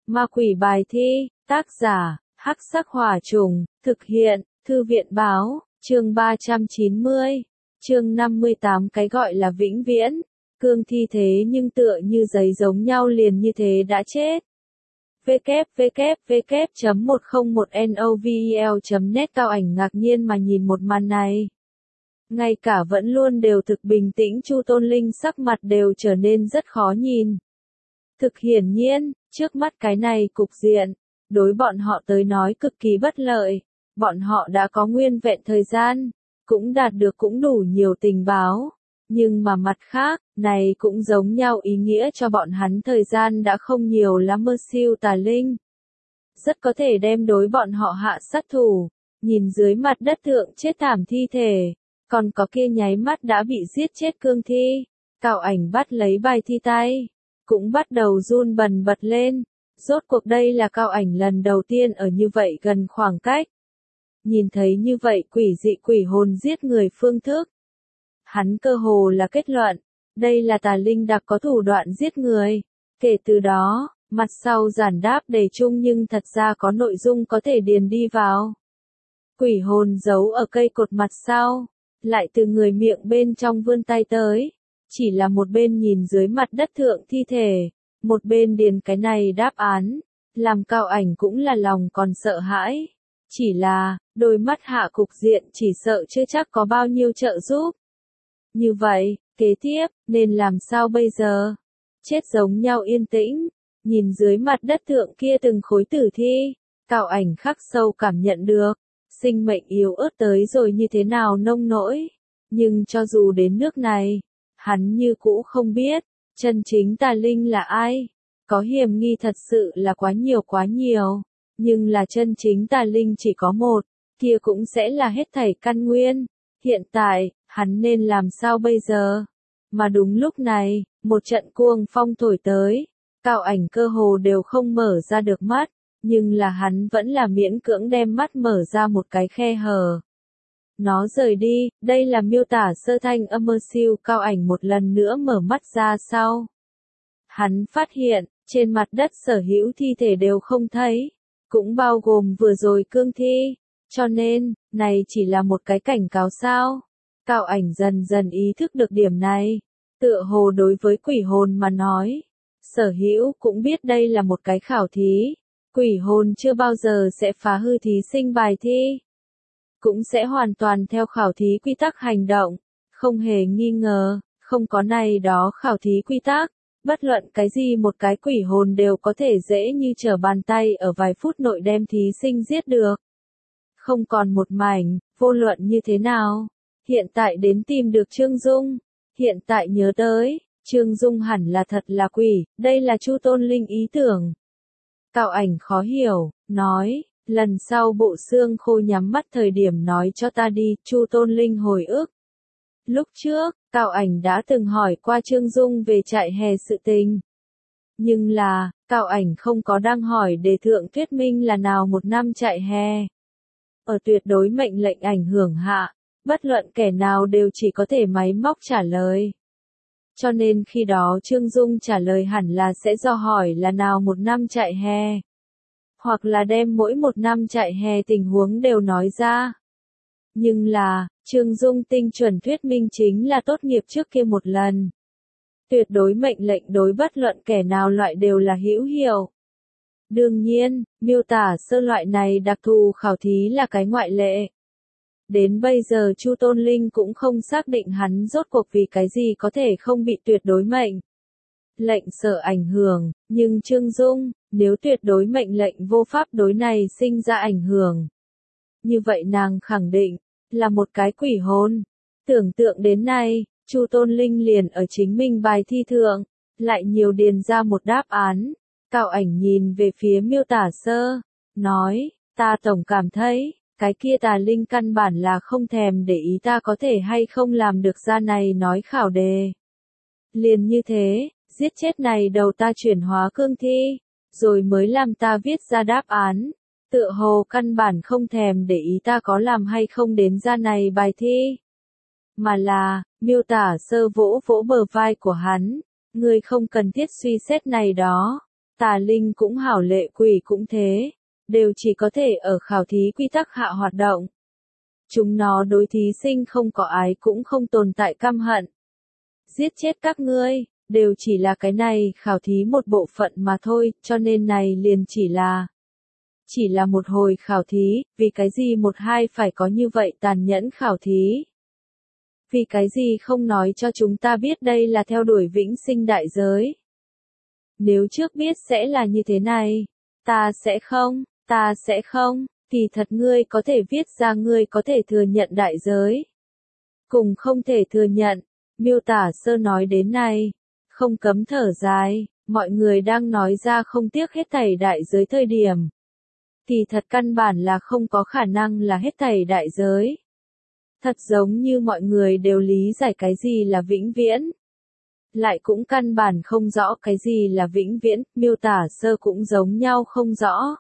Ma quỷ bài thi, tác giả, Hắc Sắc Hỏa Trùng, thực hiện, Thư viện báo, chương 390, chương 58 cái gọi là vĩnh viễn, cương thi thế nhưng tựa như giấy giống nhau liền như thế đã chết. www.101novel.net Cao Ảnh ngạc nhiên mà nhìn một màn này. Ngay cả vẫn luôn đều thực bình tĩnh Chu Tôn Linh sắc mặt đều trở nên rất khó nhìn. Thực hiển nhiên, trước mắt cái này cục diện, đối bọn họ tới nói cực kỳ bất lợi, bọn họ đã có nguyên vẹn thời gian, cũng đạt được cũng đủ nhiều tình báo, nhưng mà mặt khác, này cũng giống nhau ý nghĩa cho bọn hắn thời gian đã không nhiều lắm mơ siêu tà linh. Rất có thể đem đối bọn họ hạ sát thủ, nhìn dưới mặt đất thượng chết thảm thi thể, còn có kia nháy mắt đã bị giết chết cương thi, Cao Ảnh bắt lấy bài thi tay, cũng bắt đầu run bần bật lên, rốt cuộc đây là Cao Ảnh lần đầu tiên ở như vậy gần khoảng cách. Nhìn thấy như vậy quỷ dị quỷ hồn giết người phương thức. Hắn cơ hồ là kết luận, đây là tà linh đặc có thủ đoạn giết người. Kể từ đó, mặt sau giản đáp đầy chung nhưng thật ra có nội dung có thể điền đi vào. Quỷ hồn giấu ở cây cột mặt sau, lại từ người miệng bên trong vươn tay tới. Chỉ là một bên nhìn dưới mặt đất thượng thi thể, một bên điền cái này đáp án, làm Cao Ảnh cũng là lòng còn sợ hãi. Chỉ là, đôi mắt hạ cục diện chỉ sợ chưa chắc có bao nhiêu trợ giúp. Như vậy, kế tiếp, nên làm sao bây giờ? Chết giống nhau yên tĩnh, nhìn dưới mặt đất thượng kia từng khối tử thi, Cao Ảnh khắc sâu cảm nhận được, sinh mệnh yếu ớt tới rồi như thế nào nông nỗi. Nhưng cho dù đến nước này, hắn như cũ không biết, chân chính tà linh là ai. Có hiểm nghi thật sự là quá nhiều, nhưng là chân chính tà linh chỉ có một, kia cũng sẽ là hết thảy căn nguyên. Hiện tại, hắn nên làm sao bây giờ? Mà đúng lúc này, một trận cuồng phong thổi tới, Cao Ảnh cơ hồ đều không mở ra được mắt, nhưng là hắn vẫn là miễn cưỡng đem mắt mở ra một cái khe hở. Nó rời đi, đây là miêu tả sơ thanh âm mơ siêu. Cao Ảnh một lần nữa mở mắt ra sau. Hắn phát hiện, trên mặt đất sở hữu thi thể đều không thấy, cũng bao gồm vừa rồi cương thi, cho nên, này chỉ là một cái cảnh cáo sao. Cao Ảnh dần dần ý thức được điểm này, tựa hồ đối với quỷ hồn mà nói. Sở hữu cũng biết đây là một cái khảo thí, quỷ hồn chưa bao giờ sẽ phá hư thí sinh bài thi. Cũng sẽ hoàn toàn theo khảo thí quy tắc hành động, không hề nghi ngờ, không có này đó khảo thí quy tắc, bất luận cái gì một cái quỷ hồn đều có thể dễ như trở bàn tay ở vài phút nội đem thí sinh giết được. Không còn một mảnh, vô luận như thế nào, hiện tại đến tìm được Trương Dung, hiện tại nhớ tới, Trương Dung hẳn là thật là quỷ, đây là Chu Tôn Linh ý tưởng. Cao Ảnh khó hiểu, nói. Lần sau bộ xương khô nhắm mắt thời điểm nói cho ta đi, Chu Tôn Linh hồi ức. Lúc trước, Cao Ảnh đã từng hỏi qua Trương Dung về trại hè sự tình. Nhưng là, Cao Ảnh không có đang hỏi để thượng thuyết minh là nào một năm trại hè. Ở tuyệt đối mệnh lệnh ảnh hưởng hạ, bất luận kẻ nào đều chỉ có thể máy móc trả lời. Cho nên khi đó Trương Dung trả lời hẳn là sẽ do hỏi là nào một năm trại hè. Hoặc là đem mỗi một năm trại hè tình huống đều nói ra. Nhưng là, Trương Dung tinh chuẩn thuyết minh chính là tốt nghiệp trước kia một lần. Tuyệt đối mệnh lệnh đối bất luận kẻ nào loại đều là hữu hiệu. Đương nhiên, miêu tả sơ loại này đặc thù khảo thí là cái ngoại lệ. Đến bây giờ Chu Tôn Linh cũng không xác định hắn rốt cuộc vì cái gì có thể không bị tuyệt đối mệnh lệnh sợ ảnh hưởng, nhưng Trương Dung, nếu tuyệt đối mệnh lệnh vô pháp đối này sinh ra ảnh hưởng. Như vậy nàng khẳng định, là một cái quỷ hồn. Tưởng tượng đến nay, Chu Tôn Linh liền ở chính mình bài thi thượng, lại nhiều điền ra một đáp án. Cao Ảnh nhìn về phía miêu tả sơ, nói, ta tổng cảm thấy, cái kia tà linh căn bản là không thèm để ý ta có thể hay không làm được ra này nói khảo đề. Liền như thế, giết chết này đầu ta chuyển hóa cương thi, rồi mới làm ta viết ra đáp án. Tựa hồ căn bản không thèm để ý ta có làm hay không đến ra này bài thi. Mà là, miêu tả sơ vỗ vỗ bờ vai của hắn, ngươi không cần thiết suy xét này đó. Tà linh cũng hảo, lệ quỷ cũng thế, đều chỉ có thể ở khảo thí quy tắc hạ hoạt động. Chúng nó đối thí sinh không có ái cũng không tồn tại căm hận. Giết chết các ngươi, đều chỉ là cái này khảo thí một bộ phận mà thôi, cho nên này liền chỉ là một hồi khảo thí, vì cái gì một hai phải có như vậy tàn nhẫn khảo thí. Vì cái gì không nói cho chúng ta biết đây là theo đuổi vĩnh sinh đại giới. Nếu trước biết sẽ là như thế này, ta sẽ không, thì thật ngươi có thể viết ra ngươi có thể thừa nhận đại giới. Cùng không thể thừa nhận, miêu tả sơ nói đến này, không cấm thở dài, mọi người đang nói ra không tiếc hết thảy đại giới thời điểm. Thì thật căn bản là không có khả năng là hết thảy đại giới. Thật giống như mọi người đều lý giải cái gì là vĩnh viễn. Lại cũng căn bản không rõ cái gì là vĩnh viễn, miêu tả sơ cũng giống nhau không rõ.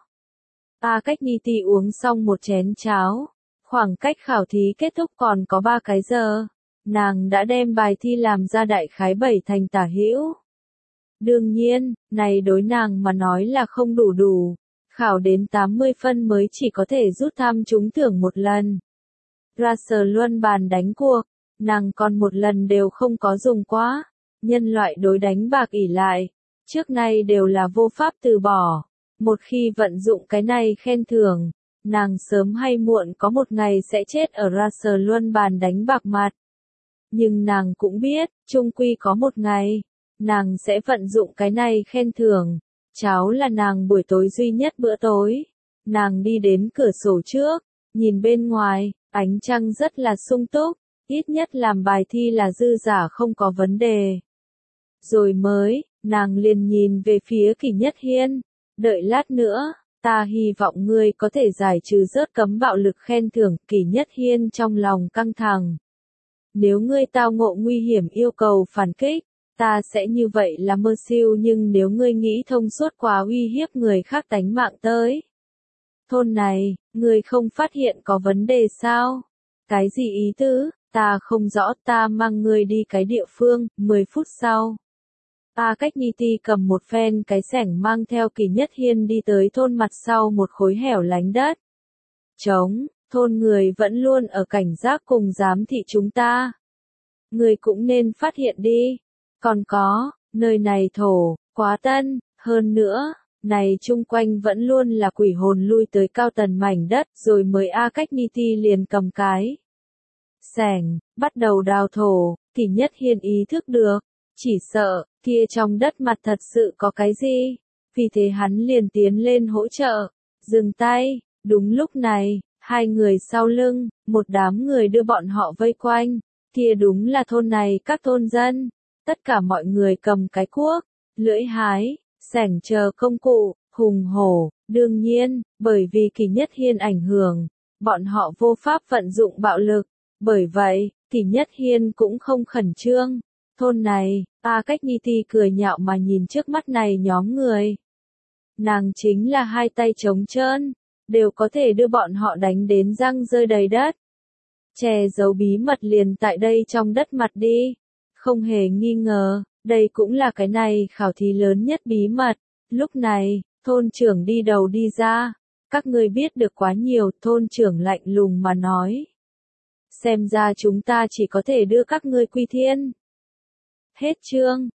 A Cách Ni Ti uống xong một chén cháo, khoảng cách khảo thí kết thúc còn có 3 cái giờ, nàng đã đem bài thi làm ra đại khái 7 thành tả hữu. Đương nhiên, này đối nàng mà nói là không đủ, khảo đến 80 phân mới chỉ có thể rút thăm trúng thưởng một lần. Russell luân bàn đánh cuộc, nàng còn một lần đều không có dùng quá. Nhân loại đối đánh bạc ỷ lại, trước nay đều là vô pháp từ bỏ. Một khi vận dụng cái này khen thưởng, nàng sớm hay muộn có một ngày sẽ chết ở Russell luân bàn đánh bạc mặt. Nhưng nàng cũng biết, chung quy có một ngày, nàng sẽ vận dụng cái này khen thưởng. Cháo là nàng buổi tối duy nhất bữa tối. Nàng đi đến cửa sổ trước, nhìn bên ngoài, ánh trăng rất là sung túc, ít nhất làm bài thi là dư giả không có vấn đề. Rồi mới, nàng liền nhìn về phía Kỷ Nhất Hiên, đợi lát nữa, ta hy vọng ngươi có thể giải trừ rớt cấm bạo lực khen thưởng. Kỷ Nhất Hiên trong lòng căng thẳng. Nếu ngươi tao ngộ nguy hiểm yêu cầu phản kích, ta sẽ như vậy là mơ siêu, nhưng nếu ngươi nghĩ thông suốt quá uy hiếp người khác tánh mạng tới. Thôn này, ngươi không phát hiện có vấn đề sao? Cái gì ý tứ? Ta không rõ, ta mang ngươi đi cái địa phương. 10 phút sau, A Cách Ni Ti cầm một phen cái xẻng mang theo Kỷ Nhất Hiên đi tới thôn mặt sau một khối hẻo lánh đất. Trống, thôn người vẫn luôn ở cảnh giác cùng giám thị chúng ta. Người cũng nên phát hiện đi. Còn có, nơi này thổ, quá tân, hơn nữa, này chung quanh vẫn luôn là quỷ hồn lui tới cao tần mảnh đất, rồi mới A Cách Ni Ti liền cầm cái xẻng, bắt đầu đào thổ. Kỷ Nhất Hiên ý thức được, chỉ sợ, kia trong đất mặt thật sự có cái gì, vì thế hắn liền tiến lên hỗ trợ. Dừng tay, đúng lúc này, hai người sau lưng, một đám người đưa bọn họ vây quanh, kia đúng là thôn này các thôn dân. Tất cả mọi người cầm cái cuốc, lưỡi hái, xẻng chờ công cụ, hùng hổ. Đương nhiên, bởi vì Kỷ Nhất Hiên ảnh hưởng, bọn họ vô pháp vận dụng bạo lực. Bởi vậy, Kỷ Nhất Hiên cũng không khẩn trương. Thôn này, A Cách Ni Ti cười nhạo mà nhìn trước mắt này nhóm người. Nàng chính là hai tay trống trơn, đều có thể đưa bọn họ đánh đến răng rơi đầy đất. Che giấu bí mật liền tại đây trong đất mặt đi. Không hề nghi ngờ, đây cũng là cái này khảo thí lớn nhất bí mật. Lúc này, thôn trưởng đi đầu đi ra. Các ngươi biết được quá nhiều, thôn trưởng lạnh lùng mà nói. Xem ra chúng ta chỉ có thể đưa các ngươi quy thiên. Hết chương.